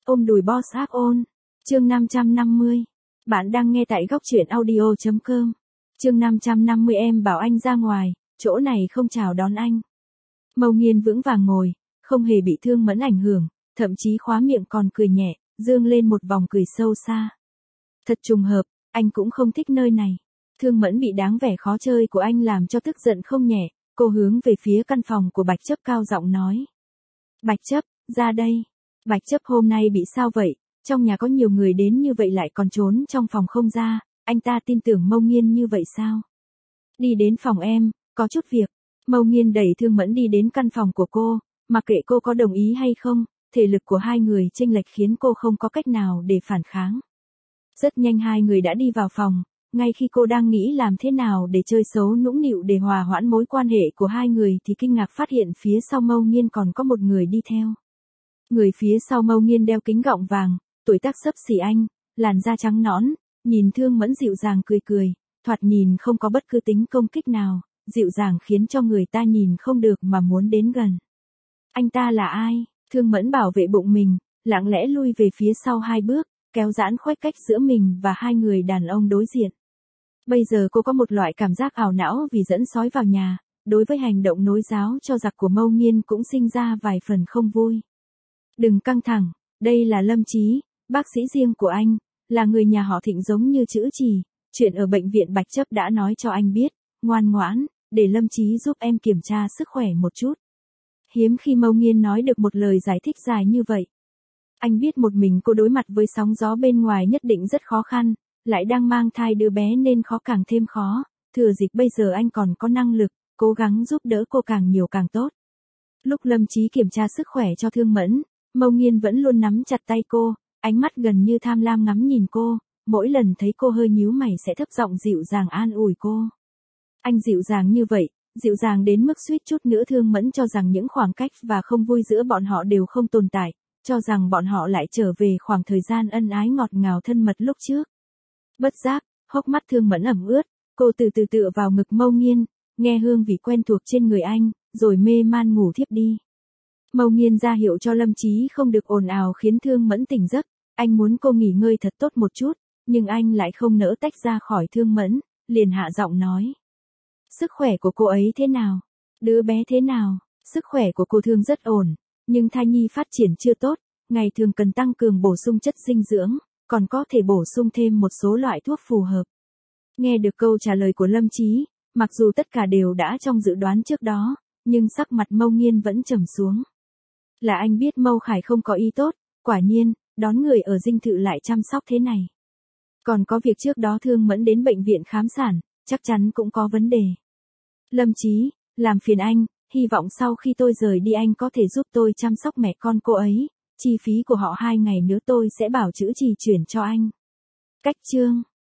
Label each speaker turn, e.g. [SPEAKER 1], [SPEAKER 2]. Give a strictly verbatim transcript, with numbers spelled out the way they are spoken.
[SPEAKER 1] Ôm đùi boss áp ôn. Chương năm trăm năm mươi. Bạn đang nghe tại góc truyện audio chấm com. Chương năm trăm năm mươi em bảo anh ra ngoài, chỗ này không chào đón anh. Mâu Nghiên vững vàng ngồi, không hề bị Thương Mẫn ảnh hưởng, thậm chí khóa miệng còn cười nhẹ, dương lên một vòng cười sâu xa. Thật trùng hợp, anh cũng không thích nơi này. Thương Mẫn bị đáng vẻ khó chơi của anh làm cho tức giận không nhẹ, cô hướng về phía căn phòng của Bạch Chấp cao giọng nói. Bạch Chấp, ra đây. Bạch Chấp hôm nay bị sao vậy, trong nhà có nhiều người đến như vậy lại còn trốn trong phòng không ra, anh ta tin tưởng Mâu Nghiên như vậy sao? Đi đến phòng em, có chút việc. Mâu Nghiên đẩy Thương Mẫn đi đến căn phòng của cô, mặc kệ cô có đồng ý hay không, thể lực của hai người chênh lệch khiến cô không có cách nào để phản kháng. Rất nhanh hai người đã đi vào phòng, ngay khi cô đang nghĩ làm thế nào để chơi xấu nũng nịu để hòa hoãn mối quan hệ của hai người thì kinh ngạc phát hiện phía sau Mâu Nghiên còn có một người đi theo. Người phía sau Mâu Nghiên đeo kính gọng vàng, tuổi tác xấp xỉ anh, làn da trắng nõn, nhìn Thương Mẫn dịu dàng cười cười, thoạt nhìn không có bất cứ tính công kích nào, dịu dàng khiến cho người ta nhìn không được mà muốn đến gần. Anh ta là ai? Thương Mẫn bảo vệ bụng mình, lặng lẽ lui về phía sau hai bước, kéo giãn khoảng cách giữa mình và hai người đàn ông đối diện. Bây giờ cô có một loại cảm giác ảo não vì dẫn sói vào nhà, đối với hành động nối giáo cho giặc của Mâu Nghiên cũng sinh ra vài phần không vui. Đừng căng thẳng, đây là Lâm Chí, bác sĩ riêng của anh, là người nhà họ Thịnh giống như chữ Trì, chuyện ở bệnh viện Bạch Chấp đã nói cho anh biết, ngoan ngoãn, để Lâm Chí giúp em kiểm tra sức khỏe một chút. Hiếm khi Mâu Nghiên nói được một lời giải thích dài như vậy. Anh biết một mình cô đối mặt với sóng gió bên ngoài nhất định rất khó khăn, lại đang mang thai đứa bé nên khó càng thêm khó, thừa dịp bây giờ anh còn có năng lực, cố gắng giúp đỡ cô càng nhiều càng tốt. Lúc Lâm Chí kiểm tra sức khỏe cho Thương Mẫn, Mâu Nghiên vẫn luôn nắm chặt tay cô, ánh mắt gần như tham lam ngắm nhìn cô, mỗi lần thấy cô hơi nhíu mày sẽ thấp giọng dịu dàng an ủi cô. Anh dịu dàng như vậy, dịu dàng đến mức suýt chút nữa Thương Mẫn cho rằng những khoảng cách và không vui giữa bọn họ đều không tồn tại, cho rằng bọn họ lại trở về khoảng thời gian ân ái ngọt ngào thân mật lúc trước. Bất giác, hốc mắt Thương Mẫn ẩm ướt, cô từ từ tựa vào ngực Mâu Nghiên, nghe hương vị quen thuộc trên người anh, rồi mê man ngủ thiếp đi. Mâu Nghiên ra hiệu cho Lâm Chí không được ồn ào khiến Thương Mẫn tỉnh giấc, anh muốn cô nghỉ ngơi thật tốt một chút, nhưng anh lại không nỡ tách ra khỏi Thương Mẫn, liền hạ giọng nói. Sức khỏe của cô ấy thế nào? Đứa bé thế nào? Sức khỏe của cô Thương rất ổn, nhưng thai nhi phát triển chưa tốt, ngày thường cần tăng cường bổ sung chất dinh dưỡng, còn có thể bổ sung thêm một số loại thuốc phù hợp. Nghe được câu trả lời của Lâm Chí, mặc dù tất cả đều đã trong dự đoán trước đó, nhưng sắc mặt Mâu Nghiên vẫn trầm xuống. Là anh biết Mâu Khải không có ý tốt, quả nhiên, đón người ở dinh thự lại chăm sóc thế này. Còn có việc trước đó Thương Mẫn đến bệnh viện khám sản, chắc chắn cũng có vấn đề. Lâm Chí, làm phiền anh, hy vọng sau khi tôi rời đi anh có thể giúp tôi chăm sóc mẹ con cô ấy, chi phí của họ hai ngày nữa tôi sẽ bảo chữ Trì chuyển cho anh. Cách chương.